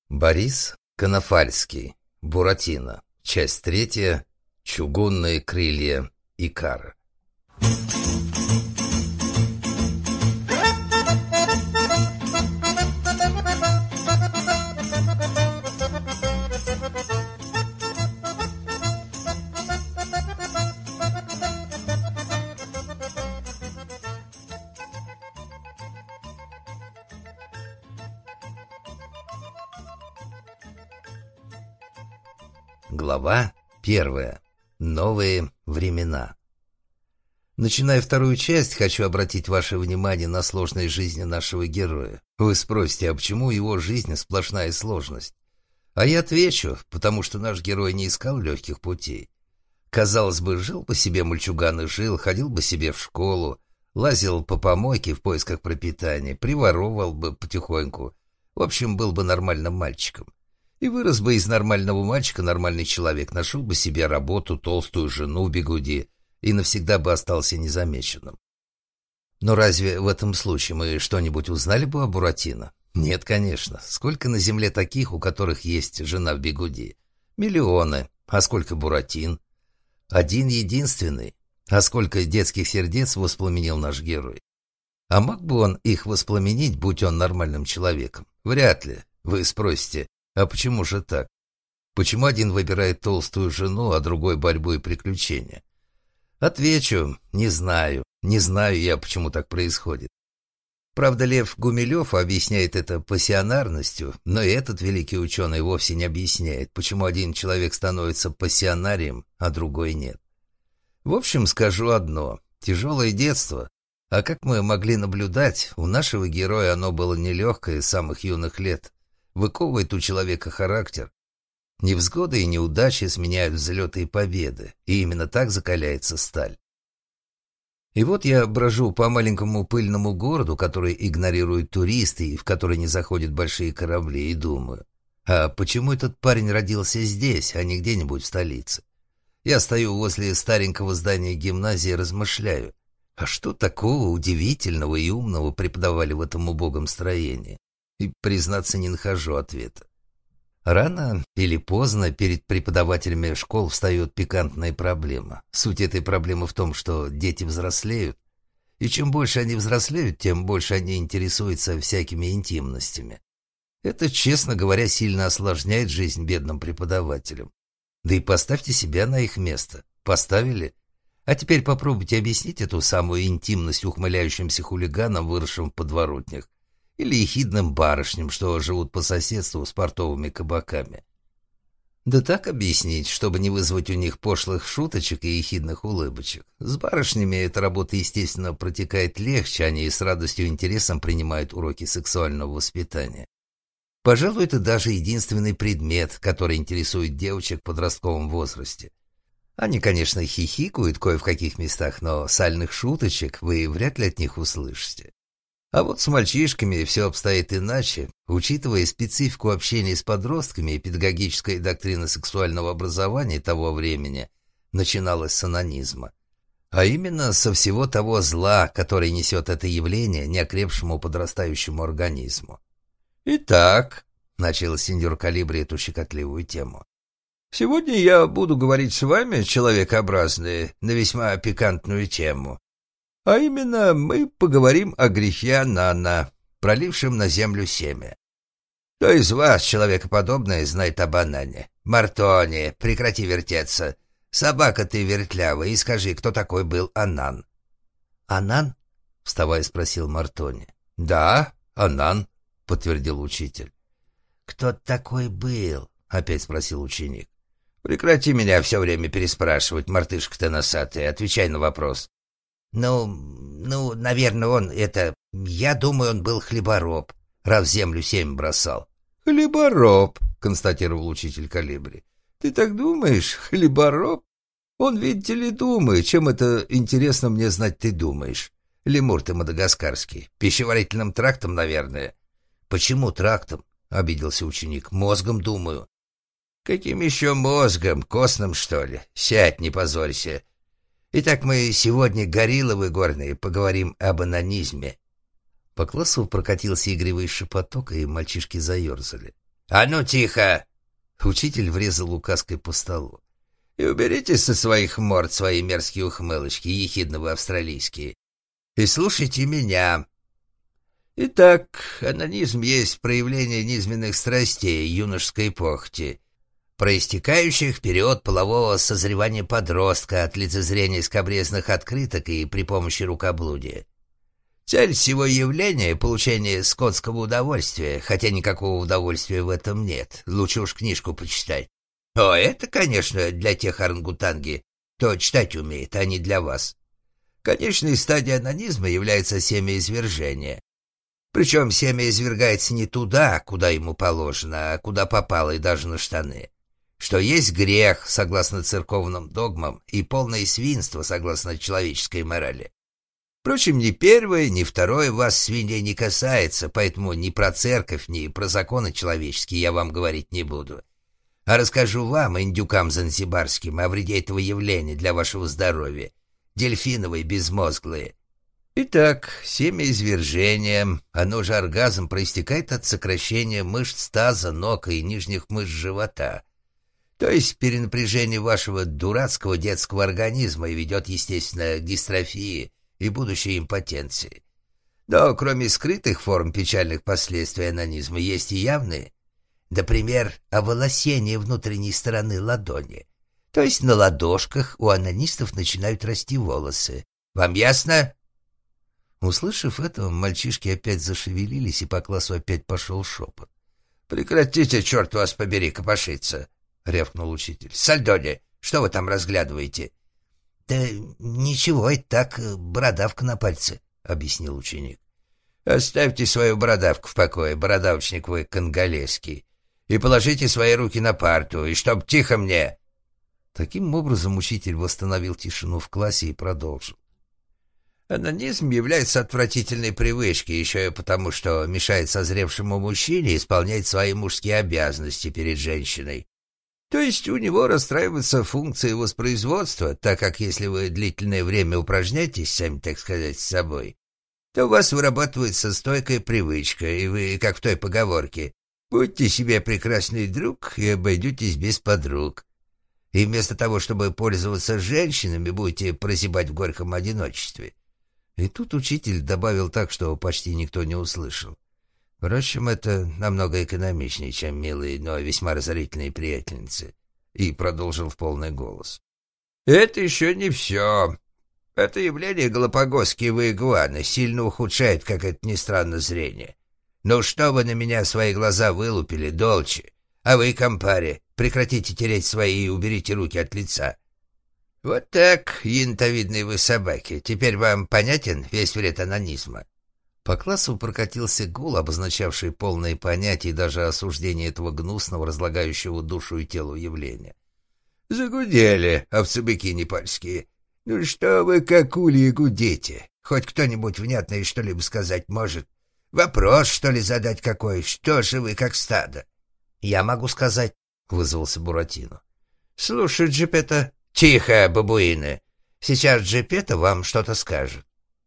Борис Конофальский. Буратино. Часть 3. Чугунные крылья Икара. Глава 1. Новые времена. Начиная вторую часть, хочу обратить ваше внимание на сложность жизни нашего героя. Вы спросите, а почему его жизнь сплошная сложность? А я отвечу, потому что наш герой не искал легких путей. Казалось бы, жил бы себе мальчуган и жил, ходил бы себе в школу, лазил по помойке в поисках пропитания, приворовывал бы потихоньку. В общем, был бы нормальным мальчиком. И вырос бы из нормального мальчика нормальный человек, нашел бы себе работу, толстую жену в бигуди и навсегда бы остался незамеченным. Но разве в этом случае мы что-нибудь узнали бы о Буратино? Нет, конечно. Сколько на земле таких, у которых есть жена в бигуди? Миллионы. А сколько Буратин? Один единственный. А сколько детских сердец воспламенил наш герой? А мог бы он их воспламенить, будь он нормальным человеком? Вряд ли. Вы спросите, а почему же так? Почему один выбирает толстую жену, а другой борьбу и приключения? Отвечу, не знаю. Не знаю я, почему так происходит. Правда, Лев Гумилев объясняет это пассионарностью, но и этот великий ученый вовсе не объясняет, почему один человек становится пассионарием, а другой нет. В общем, скажу одно. Тяжелое детство. А как мы могли наблюдать, у нашего героя оно было нелегкое с самых юных лет. Выковывает у человека характер. Невзгоды и неудачи сменяют взлеты и победы, и именно так закаляется сталь. И вот я брожу по маленькому пыльному городу, который игнорируют туристы и в который не заходят большие корабли, и думаю, а почему этот парень родился здесь, а не где-нибудь в столице? Я стою возле старенького здания гимназии и размышляю, а что такого удивительного и умного преподавали в этом убогом строении? И, признаться, не нахожу ответа. Рано или поздно перед преподавателями школ встает пикантная проблема. Суть этой проблемы в том, что дети взрослеют, и чем больше они взрослеют, тем больше они интересуются всякими интимностями. Это, честно говоря, сильно осложняет жизнь бедным преподавателям. Да и поставьте себя на их место. Поставили? А теперь попробуйте объяснить эту самую интимность ухмыляющимся хулиганам, выросшим в подворотнях, или ехидным барышням, что живут по соседству с портовыми кабаками. Да так объяснить, чтобы не вызвать у них пошлых шуточек и ехидных улыбочек. С барышнями эта работа, естественно, протекает легче, они с радостью и интересом принимают уроки сексуального воспитания. Пожалуй, это даже единственный предмет, который интересует девочек в подростковом возрасте. Они, конечно, хихикают кое в каких местах, но сальных шуточек вы вряд ли от них услышите. А вот с мальчишками все обстоит иначе, учитывая специфику общения с подростками и педагогическая доктрина сексуального образования того времени начиналась с анонизма. А именно со всего того зла, который несет это явление неокрепшему подрастающему организму. «Итак», — начал сеньор Калибри эту щекотливую тему, «сегодня я буду говорить с вами, человекообразные, на весьма пикантную тему. А именно, мы поговорим о грехе Анана, пролившем на землю семя. Кто из вас, человекоподобное, знает об Анане? Мартони, прекрати вертеться. Собака ты вертлявая, и скажи, кто такой был Анан?» «Анан?» — вставая, спросил Мартони. «Да, Анан», — подтвердил учитель. «Кто такой был?» — опять спросил ученик. «Прекрати меня все время переспрашивать, мартышка ты носатая, отвечай на вопрос». Ну, наверное, я думаю, он был хлебороб, раз в землю семя бросал». «Хлебороб», — констатировал учитель Калибри. «Ты так думаешь, хлебороб? Он, видите ли, думает. Чем это интересно мне знать, ты думаешь? Лемур ты мадагаскарский. Пищеварительным трактом, наверное». «Почему трактом?» — обиделся ученик. «Мозгом, думаю». «Каким еще мозгом? Костным, что ли? Сядь, не позорься. Итак, мы сегодня, горилловы горные, поговорим об анонизме». По классу прокатился игривый шепоток, и мальчишки заерзали. «А ну, тихо!» Учитель врезал указкой по столу. «И уберите со своих морд свои мерзкие ухмылочки, ехидно австралийские. И слушайте меня. Итак, анонизм есть проявление низменных страстей юношеской похоти, проистекающих в период полового созревания подростка от лицезрения скабрезных открыток и при помощи рукоблудия. Цель всего явления — получение скотского удовольствия, хотя никакого удовольствия в этом нет. Лучше уж книжку почитать. О, это, конечно, для тех орангутанги, кто читать умеет, а не для вас. Конечной стадией анонизма является семяизвержение. Причем семя извергается не туда, куда ему положено, а куда попало и даже на штаны. Что есть грех, согласно церковным догмам, и полное свинство, согласно человеческой морали. Впрочем, ни первое, ни второе вас, свиней, не касается, поэтому ни про церковь, ни про законы человеческие я вам говорить не буду. А расскажу вам, индюкам занзибарским, о вреде этого явления для вашего здоровья. Дельфиновые безмозглые. Итак, семяизвержение, оно же оргазм, проистекает от сокращения мышц таза, ног и нижних мышц живота. То есть перенапряжение вашего дурацкого детского организма и ведет, естественно, к дистрофии и будущей импотенции. Но кроме скрытых форм печальных последствий анонизма есть и явные. Например, оволосение внутренней стороны ладони. То есть на ладошках у анонистов начинают расти волосы. Вам ясно? Услышав это, мальчишки опять зашевелились, и по классу опять пошел шепот. «Прекратите, черт вас побери, копошиться!» — рявкнул учитель. «Сальдони, что вы там разглядываете?» «Да ничего, это так, бородавка на пальце», — объяснил ученик. «Оставьте свою бородавку в покое, бородавочник вы конголезский, и положите свои руки на парту, и чтоб тихо мне!» Таким образом учитель восстановил тишину в классе и продолжил. Анонизм является отвратительной привычкой, еще и потому, что мешает созревшему мужчине исполнять свои мужские обязанности перед женщиной. То есть у него расстраиваются функции воспроизводства, так как если вы длительное время упражняетесь, сами так сказать, с собой, то у вас вырабатывается стойкая привычка, и вы, как в той поговорке, будьте себе прекрасный друг и обойдетесь без подруг. И вместо того, чтобы пользоваться женщинами, будете прозябать в горьком одиночестве. И тут учитель добавил так, что почти никто не услышал. Впрочем, это намного экономичнее, чем милые, но весьма разорительные приятельницы. И продолжил в полный голос. Это еще не все. Это явление галапагосские игуаны сильно ухудшает, как это ни странно, зрение. Ну что вы на меня свои глаза вылупили, долче? А вы, компари, прекратите тереть свои и уберите руки от лица. Вот так, янтовидные вы собаки. Теперь вам понятен весь вред анонизма? По классу прокатился гул, обозначавший полное понятие и даже осуждение этого гнусного, разлагающего душу и тело явления. «Загудели, овцы-быки непальские. Ну что вы, как ульи, гудите? Хоть кто-нибудь внятное что-либо сказать может? Вопрос, что ли, задать какой? Что же вы, как стадо?» «Я могу сказать», — вызвался Буратино. «Слушай, Джипета...» «Тихо, бабуины! Сейчас Джипета вам что-то скажет».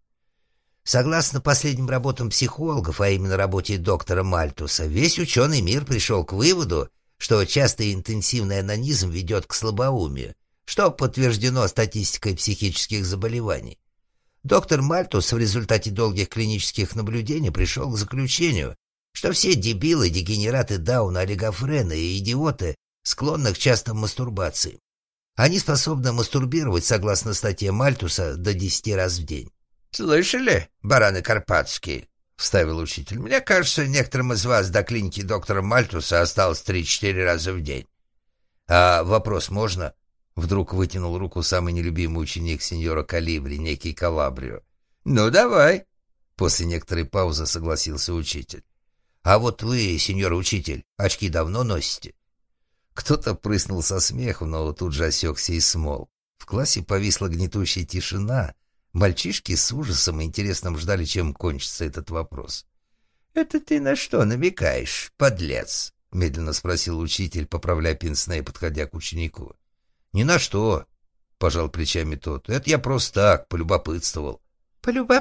Согласно последним работам психологов, а именно работе доктора Мальтуса, весь ученый мир пришел к выводу, что частый и интенсивный анонизм ведет к слабоумию, что подтверждено статистикой психических заболеваний. Доктор Мальтус в результате долгих клинических наблюдений пришел к заключению, что все дебилы, дегенераты Дауна, олигофрены и идиоты склонны к частым мастурбациям. Они способны мастурбировать, согласно статье Мальтуса, до 10 раз в день. «Слышали, бараны карпатские?» — вставил учитель. «Мне кажется, некоторым из вас до клиники доктора Мальтуса осталось 3-4 раза в день». «А вопрос можно?» — вдруг вытянул руку самый нелюбимый ученик сеньора Калибри, некий Калабрио. «Ну, давай!» — после некоторой паузы согласился учитель. «А вот вы, сеньор учитель, очки давно носите?» Кто-то прыснул со смеху, но тут же осекся и смолк. В классе повисла гнетущая тишина. Мальчишки с ужасом и интересом ждали, чем кончится этот вопрос. «Это ты на что намекаешь, подлец?» — медленно спросил учитель, поправляя пенсне и подходя к ученику. «Ни на что», — пожал плечами тот. «Это я просто так, полюбопытствовал».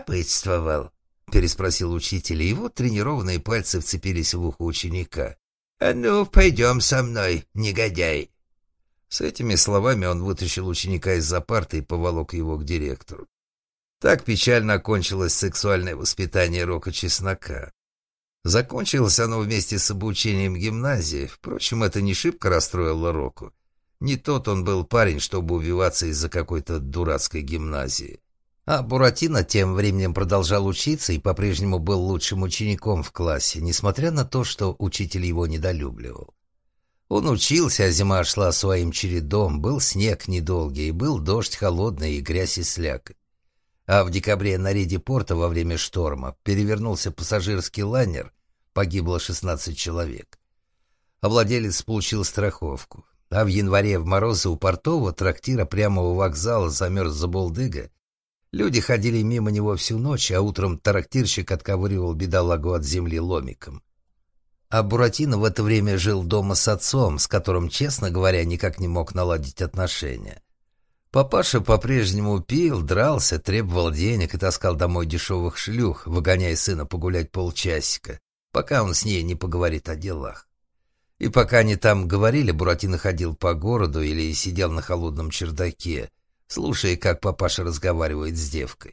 «Полюбопытствовал?» — переспросил учитель, и его тренированные пальцы вцепились в ухо ученика. «А ну, пойдем со мной, негодяй!» С этими словами он вытащил ученика из-за парты и поволок его к директору. Так печально окончилось сексуальное воспитание Рока Чеснока. Закончилось оно вместе с обучением в гимназии. Впрочем, это не шибко расстроило Року. Не тот он был парень, чтобы убиваться из-за какой-то дурацкой гимназии. А Буратино тем временем продолжал учиться и по-прежнему был лучшим учеником в классе, несмотря на то, что учитель его недолюбливал. Он учился, а зима шла своим чередом, был снег недолгий, был дождь холодный и грязь и слякоть. А в декабре на рейде порта во время шторма перевернулся пассажирский лайнер, погибло 16 человек. А владелец получил страховку. А в январе в морозы у портового трактира прямо у вокзала замерз забулдыга. Люди ходили мимо него всю ночь, а утром трактирщик отковыривал бедолагу от земли ломиком. А Буратино в это время жил дома с отцом, с которым, честно говоря, никак не мог наладить отношения. Папаша по-прежнему пил, дрался, требовал денег и таскал домой дешевых шлюх, выгоняя сына погулять полчасика, пока он с ней не поговорит о делах. И пока они там говорили, Буратино ходил по городу или сидел на холодном чердаке, слушая, как папаша разговаривает с девкой.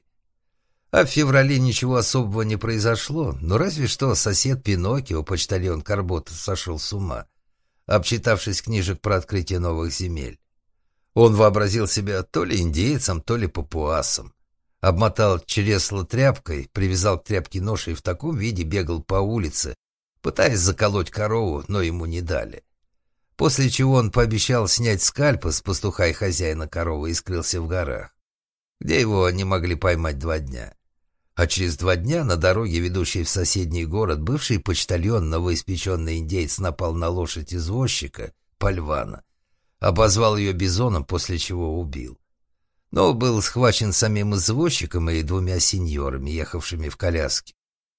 А в феврале ничего особого не произошло, но разве что сосед Пиноккио, почтальон Карбота, сошел с ума, обчитавшись книжек про открытие новых земель. Он вообразил себя то ли индейцем, то ли папуасом. Обмотал чресло тряпкой, привязал к тряпке нож и в таком виде бегал по улице, пытаясь заколоть корову, но ему не дали. После чего он пообещал снять скальпы с пастуха и хозяина коровы и скрылся в горах, где его не могли поймать 2 дня. А через 2 дня на дороге, ведущей в соседний город, бывший почтальон, новоиспеченный индейец, напал на лошадь извозчика, Пальвана, обозвал ее бизоном, после чего убил. Но был схвачен самим извозчиком и 2 сеньорами, ехавшими в коляске.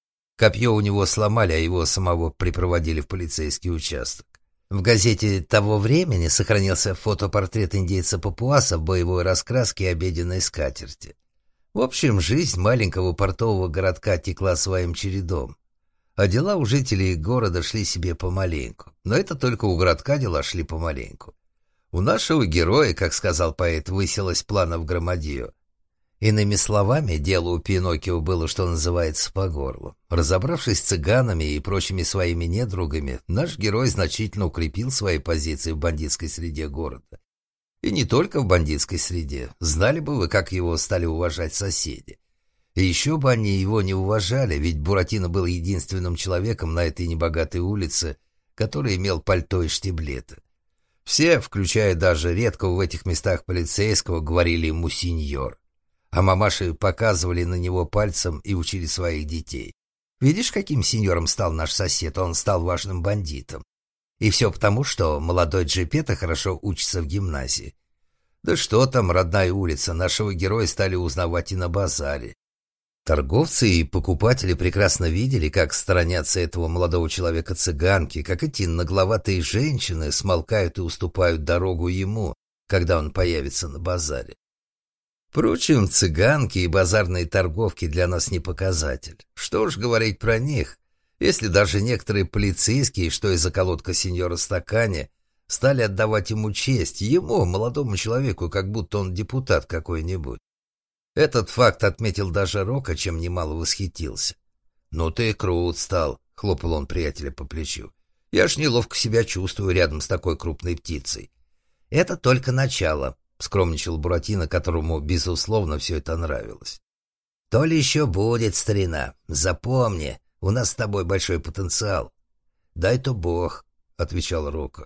Копье у него сломали, а его самого припроводили в полицейский участок. В газете того времени сохранился фотопортрет индейца-папуаса в боевой раскраске и обеденной скатерти. В общем, жизнь маленького портового городка текла своим чередом, а дела у жителей города шли себе помаленьку. Но это только у городка дела шли помаленьку. У нашего героя, как сказал поэт, высилось планов громадье. Иными словами, дело у Пиноккио было, что называется, по горлу. Разобравшись с цыганами и прочими своими недругами, наш герой значительно укрепил свои позиции в бандитской среде города. И не только в бандитской среде. Знали бы вы, как его стали уважать соседи. И еще бы они его не уважали, ведь Буратино был единственным человеком на этой небогатой улице, который имел пальто и штиблеты. Все, включая даже редкого в этих местах полицейского, говорили ему «сеньор». А мамаши показывали на него пальцем и учили своих детей. Видишь, каким сеньором стал наш сосед? Он стал важным бандитом. И все потому, что молодой Джепетто хорошо учится в гимназии. Да что там, родная улица, нашего героя стали узнавать и на базаре. Торговцы и покупатели прекрасно видели, как сторонятся этого молодого человека цыганки, как эти нагловатые женщины смолкают и уступают дорогу ему, когда он появится на базаре. Впрочем, цыганки и базарные торговки для нас не показатель. Что уж говорить про них, если даже некоторые полицейские, что из околотка сеньора Стакани, стали отдавать ему честь, ему, молодому человеку, как будто он депутат какой-нибудь. Этот факт отметил даже Рока, чем немало восхитился. «Ну ты крут стал», — хлопал он приятеля по плечу. «Я ж неловко себя чувствую рядом с такой крупной птицей». «Это только начало», — скромничал Буратино, которому, безусловно, все это нравилось. «То ли еще будет, старина. Запомни, у нас с тобой большой потенциал». «Дай-то Бог», — отвечал Рока.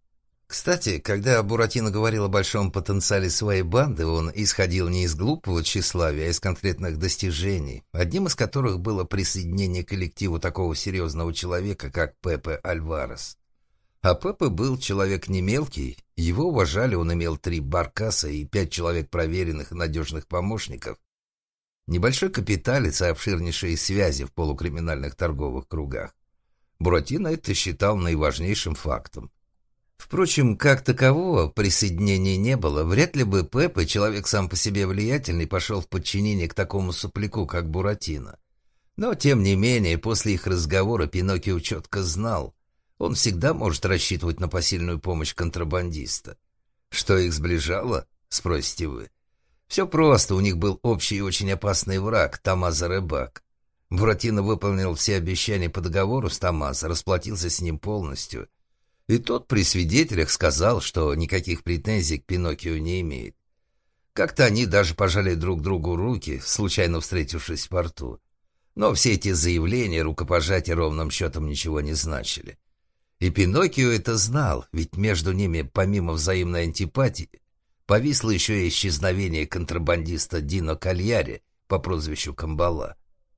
Кстати, когда Буратино говорил о большом потенциале своей банды, он исходил не из глупого тщеславия, а из конкретных достижений, одним из которых было присоединение к коллективу такого серьезного человека, как Пепе Альварес. А Пепе был человек не мелкий, его уважали, он имел 3 баркаса и 5 человек проверенных и надежных помощников, небольшой капиталец и обширнейшие связи в полукриминальных торговых кругах. Буратино это считал наиважнейшим фактом. Впрочем, как такового присоединения не было. Вряд ли бы Пепе, человек сам по себе влиятельный, пошел в подчинение к такому сопляку, как Буратино. Но, тем не менее, после их разговора Пиноккио четко знал. Он всегда может рассчитывать на посильную помощь контрабандиста. Что их сближало, спросите вы? Все просто, у них был общий и очень опасный враг — Томмазо Рыбак. Буратино выполнил все обещания по договору с Томмазо, расплатился с ним полностью. И тот при свидетелях сказал, что никаких претензий к Пиноккио не имеет. Как-то они даже пожали друг другу руки, случайно встретившись в порту. Но все эти заявления, рукопожатия ровным счетом ничего не значили. И Пиноккио это знал, ведь между ними, помимо взаимной антипатии, повисло еще и исчезновение контрабандиста Дино Кальяри по прозвищу Камбала.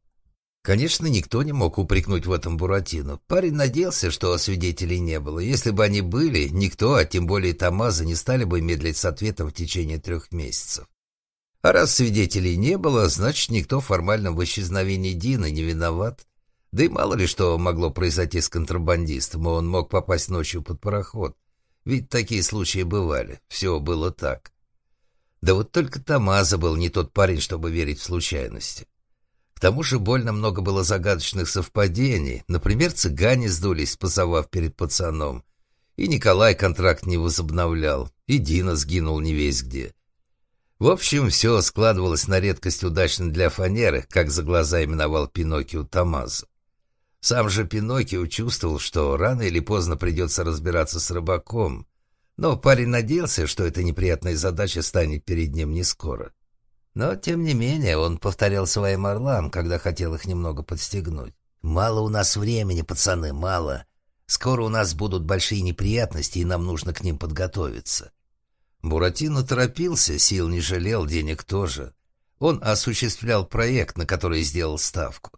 Конечно, никто не мог упрекнуть в этом Буратино. Парень надеялся, что свидетелей не было. Если бы они были, никто, а тем более Томмазо, не стали бы медлить с ответом в течение 3 месяцев. А раз свидетелей не было, значит, никто формально в исчезновении Дина не виноват. Да и мало ли что могло произойти с контрабандистом, он мог попасть ночью под пароход. Ведь такие случаи бывали, все было так. Да вот только Томмазо был не тот парень, чтобы верить в случайности. К тому же больно много было загадочных совпадений. Например, цыгане сдулись, позовав перед пацаном. И Николай контракт не возобновлял, и Дина сгинул не весь где. В общем, все складывалось на редкость удачно для фанеры, как за глаза именовал Пиноккио Томмазо. Сам же Пиноккио чувствовал, что рано или поздно придется разбираться с рыбаком, но парень надеялся, что эта неприятная задача станет перед ним не скоро. Но, тем не менее, он повторял своим орлам, когда хотел их немного подстегнуть. «Мало у нас времени, пацаны, мало. Скоро у нас будут большие неприятности, и нам нужно к ним подготовиться». Буратино торопился, сил не жалел, денег тоже. Он осуществлял проект, на который сделал ставку.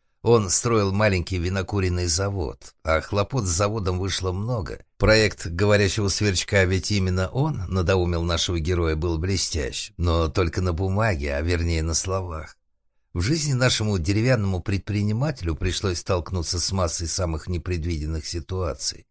Он строил маленький винокуренный завод, а хлопот с заводом вышло много. Проект «Говорящего сверчка», ведь именно он надоумил нашего героя, был блестящ, но только на бумаге, а вернее на словах. В жизни нашему деревянному предпринимателю пришлось столкнуться с массой самых непредвиденных ситуаций.